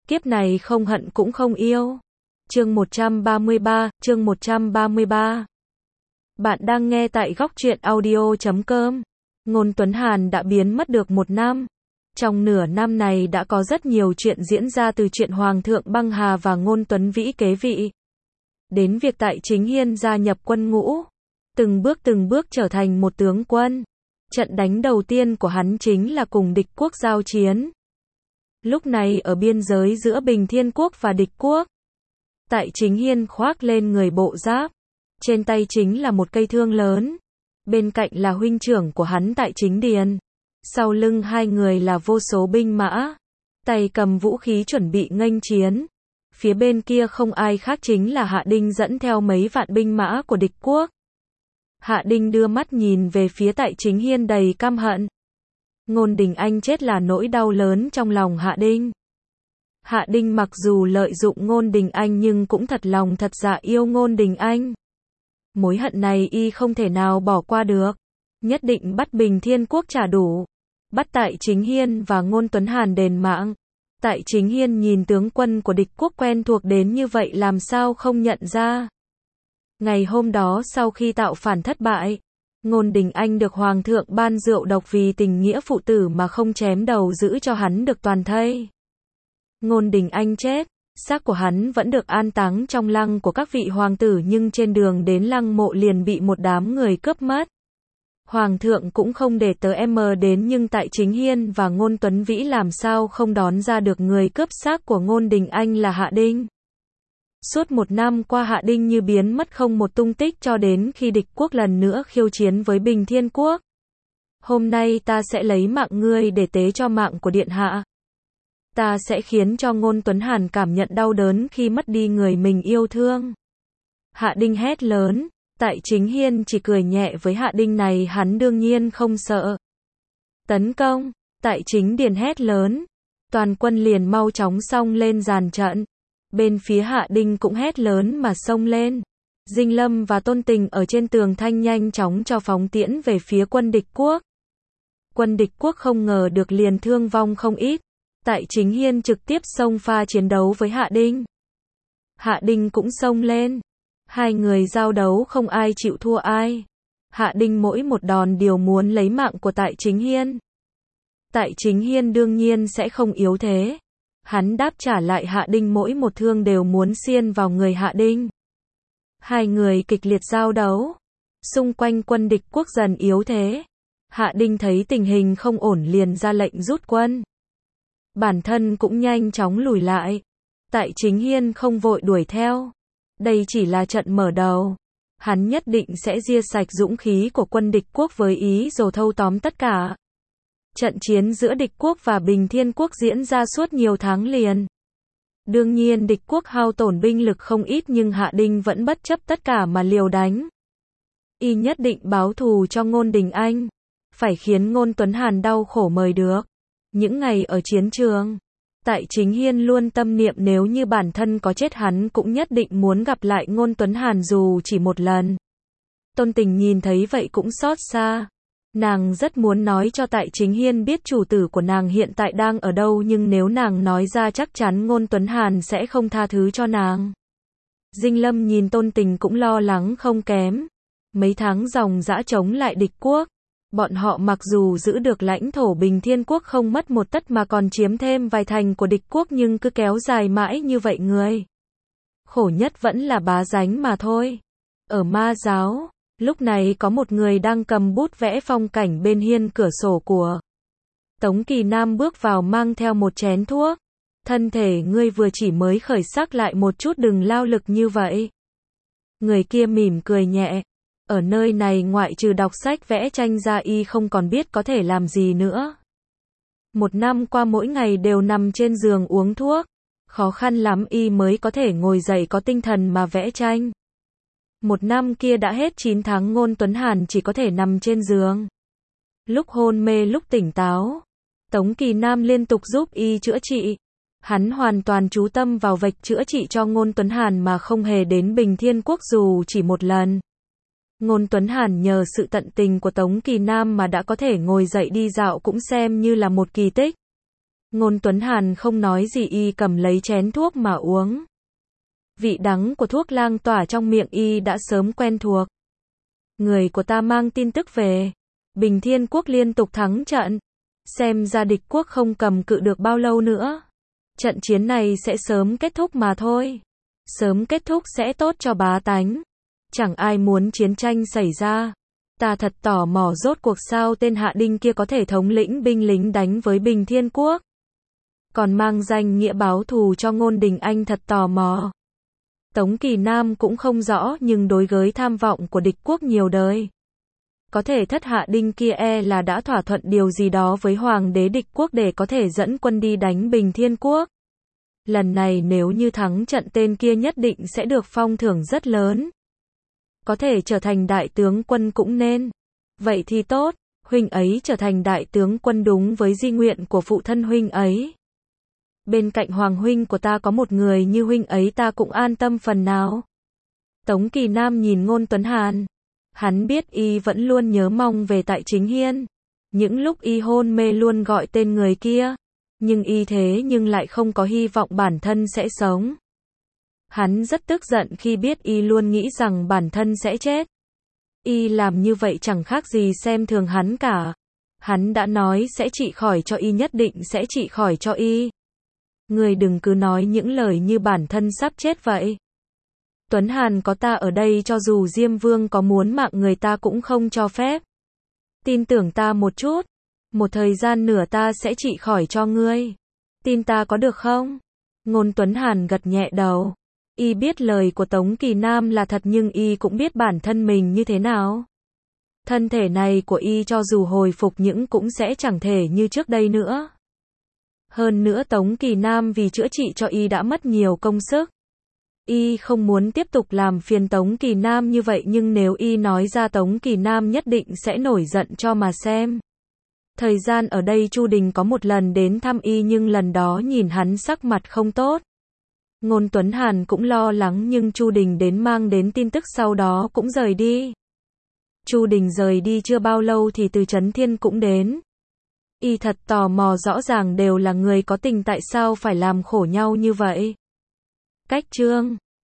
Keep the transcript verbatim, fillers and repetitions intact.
Kiếp này không hận cũng không yêu. Chương một trăm ba mươi ba, chương một trăm ba mươi ba. Bạn đang nghe tại góc truyện audio chấm com. Ngôn Tuấn Hàn đã biến mất được một năm. Trong nửa năm này đã có rất nhiều chuyện diễn ra, từ chuyện Hoàng thượng băng hà và Ngôn Tuấn Vĩ kế vị, đến việc Tại Chính Hiên gia nhập quân ngũ, từng bước từng bước trở thành một tướng quân. Trận đánh đầu tiên của hắn chính là cùng địch quốc giao chiến. Lúc này ở biên giới giữa Bình Thiên Quốc và địch quốc, Tại Chính Hiên khoác lên người bộ giáp, trên tay chính là một cây thương lớn, bên cạnh là huynh trưởng của hắn Tại Chính Điền, sau lưng hai người là vô số binh mã, tay cầm vũ khí chuẩn bị nghênh chiến. Phía bên kia không ai khác chính là Hạ Đinh dẫn theo mấy vạn binh mã của địch quốc. Hạ Đinh đưa mắt nhìn về phía Tại Chính Hiên đầy căm hận. Ngôn Đình Anh chết là nỗi đau lớn trong lòng Hạ Đinh. Hạ Đinh mặc dù lợi dụng Ngôn Đình Anh nhưng cũng thật lòng thật dạ yêu Ngôn Đình Anh. Mối hận này y không thể nào bỏ qua được. Nhất định bắt Bình Thiên Quốc trả đủ. Bắt Tại Chính Hiên và Ngôn Tuấn Hàn đền mạng. Tại Chính Hiên nhìn tướng quân của địch quốc quen thuộc đến như vậy làm sao không nhận ra. Ngày hôm đó sau khi tạo phản thất bại, Ngôn Đình Anh được Hoàng thượng ban rượu độc vì tình nghĩa phụ tử mà không chém đầu giữ cho hắn được toàn thây. Ngôn Đình Anh chết, xác của hắn vẫn được an táng trong lăng của các vị hoàng tử, nhưng trên đường đến lăng mộ liền bị một đám người cướp mất. Hoàng thượng cũng không để tớ em đến, nhưng Tại Chính Hiên và Ngôn Tuấn Vĩ làm sao không đón ra được người cướp xác của Ngôn Đình Anh là Hạ Đinh. Suốt một năm qua Hạ Đinh như biến mất không một tung tích cho đến khi địch quốc lần nữa khiêu chiến với Bình Thiên Quốc. Hôm nay ta sẽ lấy mạng ngươi để tế cho mạng của điện hạ. Ta sẽ khiến cho Ngôn Tuấn Hàn cảm nhận đau đớn khi mất đi người mình yêu thương. Hạ Đinh hét lớn. Tại Chính Hiên chỉ cười nhẹ với Hạ Đinh này, hắn đương nhiên không sợ. Tấn công, Tại Chính Điền hét lớn. Toàn quân liền mau chóng xông lên dàn trận. Bên phía Hạ Đinh cũng hét lớn mà xông lên. Dinh Lâm và Tôn Tình ở trên tường thanh nhanh chóng cho phóng tiễn về phía quân địch quốc. Quân địch quốc không ngờ được liền thương vong không ít. Tại Chính Hiên trực tiếp xông pha chiến đấu với Hạ Đinh. Hạ Đinh cũng xông lên. Hai người giao đấu không ai chịu thua ai. Hạ Đinh mỗi một đòn đều muốn lấy mạng của Tại Chính Hiên. Tại Chính Hiên đương nhiên sẽ không yếu thế. Hắn đáp trả lại Hạ Đinh mỗi một thương đều muốn xiên vào người Hạ Đinh. Hai người kịch liệt giao đấu. Xung quanh quân địch quốc dần yếu thế. Hạ Đinh thấy tình hình không ổn liền ra lệnh rút quân. Bản thân cũng nhanh chóng lùi lại. Tại Chính Hiên không vội đuổi theo. Đây chỉ là trận mở đầu. Hắn nhất định sẽ diệt sạch dũng khí của quân địch quốc với ý rồi thâu tóm tất cả. Trận chiến giữa địch quốc và Bình Thiên Quốc diễn ra suốt nhiều tháng liền. Đương nhiên địch quốc hao tổn binh lực không ít, nhưng Hạ Đinh vẫn bất chấp tất cả mà liều đánh. Y nhất định báo thù cho Ngôn Đình Anh. Phải khiến Ngôn Tuấn Hàn đau khổ mới được. Những ngày ở chiến trường, Tại Chính Hiên luôn tâm niệm nếu như bản thân có chết hắn cũng nhất định muốn gặp lại Ngôn Tuấn Hàn dù chỉ một lần. Tôn Tình nhìn thấy vậy cũng xót xa. Nàng rất muốn nói cho Tại Chính Hiên biết chủ tử của nàng hiện tại đang ở đâu, nhưng nếu nàng nói ra chắc chắn Ngôn Tuấn Hàn sẽ không tha thứ cho nàng. Dinh Lâm nhìn Tôn Tình cũng lo lắng không kém. Mấy tháng ròng rã chống lại địch quốc, bọn họ mặc dù giữ được lãnh thổ Bình Thiên Quốc không mất một tấc mà còn chiếm thêm vài thành của địch quốc, nhưng cứ kéo dài mãi như vậy người khổ nhất vẫn là Bá Dánh mà thôi. Ở Ma Giáo, lúc này có một người đang cầm bút vẽ phong cảnh bên hiên cửa sổ của Tống Kỳ Nam bước vào mang theo một chén thuốc. Thân thể ngươi vừa chỉ mới khởi sắc lại một chút, đừng lao lực như vậy. Người kia mỉm cười nhẹ. Ở nơi này ngoại trừ đọc sách vẽ tranh ra y không còn biết có thể làm gì nữa. Một năm qua mỗi ngày đều nằm trên giường uống thuốc. Khó khăn lắm y mới có thể ngồi dậy có tinh thần mà vẽ tranh. Một năm kia đã hết chín tháng, Ngôn Tuấn Hàn chỉ có thể nằm trên giường. Lúc hôn mê lúc tỉnh táo, Tống Kỳ Nam liên tục giúp y chữa trị. Hắn hoàn toàn chú tâm vào việc chữa trị cho Ngôn Tuấn Hàn mà không hề đến Bình Thiên Quốc dù chỉ một lần. Ngôn Tuấn Hàn nhờ sự tận tình của Tống Kỳ Nam mà đã có thể ngồi dậy đi dạo cũng xem như là một kỳ tích. Ngôn Tuấn Hàn không nói gì, y cầm lấy chén thuốc mà uống. Vị đắng của thuốc lang tỏa trong miệng y đã sớm quen thuộc. Người của ta mang tin tức về. Bình Thiên Quốc liên tục thắng trận. Xem ra địch quốc không cầm cự được bao lâu nữa. Trận chiến này sẽ sớm kết thúc mà thôi. Sớm kết thúc sẽ tốt cho bá tánh. Chẳng ai muốn chiến tranh xảy ra. Ta thật tò mò rốt cuộc sao tên Hạ Đinh kia có thể thống lĩnh binh lính đánh với Bình Thiên Quốc. Còn mang danh nghĩa báo thù cho Ngôn Đình Anh, thật tò mò. Tống Kỳ Nam cũng không rõ, nhưng đối với tham vọng của địch quốc nhiều đời. Có thể thất Hạ Đinh kia e là đã thỏa thuận điều gì đó với hoàng đế địch quốc để có thể dẫn quân đi đánh Bình Thiên Quốc. Lần này nếu như thắng trận, tên kia nhất định sẽ được phong thưởng rất lớn. Có thể trở thành đại tướng quân cũng nên. Vậy thì tốt, huynh ấy trở thành đại tướng quân đúng với di nguyện của phụ thân huynh ấy. Bên cạnh hoàng huynh của ta có một người như huynh ấy, ta cũng an tâm phần nào. Tống Kỳ Nam nhìn Ngôn Tuấn Hàn. Hắn biết y vẫn luôn nhớ mong về Tại Chính Hiên. Những lúc y hôn mê luôn gọi tên người kia. Nhưng y thế nhưng lại không có hy vọng bản thân sẽ sống. Hắn rất tức giận khi biết y luôn nghĩ rằng bản thân sẽ chết. Y làm như vậy chẳng khác gì xem thường hắn cả. Hắn đã nói sẽ trị khỏi cho y, nhất định sẽ trị khỏi cho y. Người đừng cứ nói những lời như bản thân sắp chết vậy. Tuấn Hàn, có ta ở đây, cho dù Diêm Vương có muốn mạng người ta cũng không cho phép. Tin tưởng ta một chút. Một thời gian nữa ta sẽ trị khỏi cho ngươi. Tin ta có được không? Ngôn Tuấn Hàn gật nhẹ đầu. Y biết lời của Tống Kỳ Nam là thật, nhưng y cũng biết bản thân mình như thế nào. Thân thể này của y cho dù hồi phục những cũng sẽ chẳng thể như trước đây nữa. Hơn nữa Tống Kỳ Nam vì chữa trị cho y đã mất nhiều công sức. Y không muốn tiếp tục làm phiền Tống Kỳ Nam như vậy, nhưng nếu y nói ra Tống Kỳ Nam nhất định sẽ nổi giận cho mà xem. Thời gian ở đây Chu Đình có một lần đến thăm y, nhưng lần đó nhìn hắn sắc mặt không tốt. Ngôn Tuấn Hàn cũng lo lắng, nhưng Chu Đình đến mang đến tin tức sau đó cũng rời đi. Chu Đình rời đi chưa bao lâu thì Từ Chấn Thiên cũng đến. Y thật tò mò, rõ ràng đều là người có tình, tại sao phải làm khổ nhau như vậy. Cách chương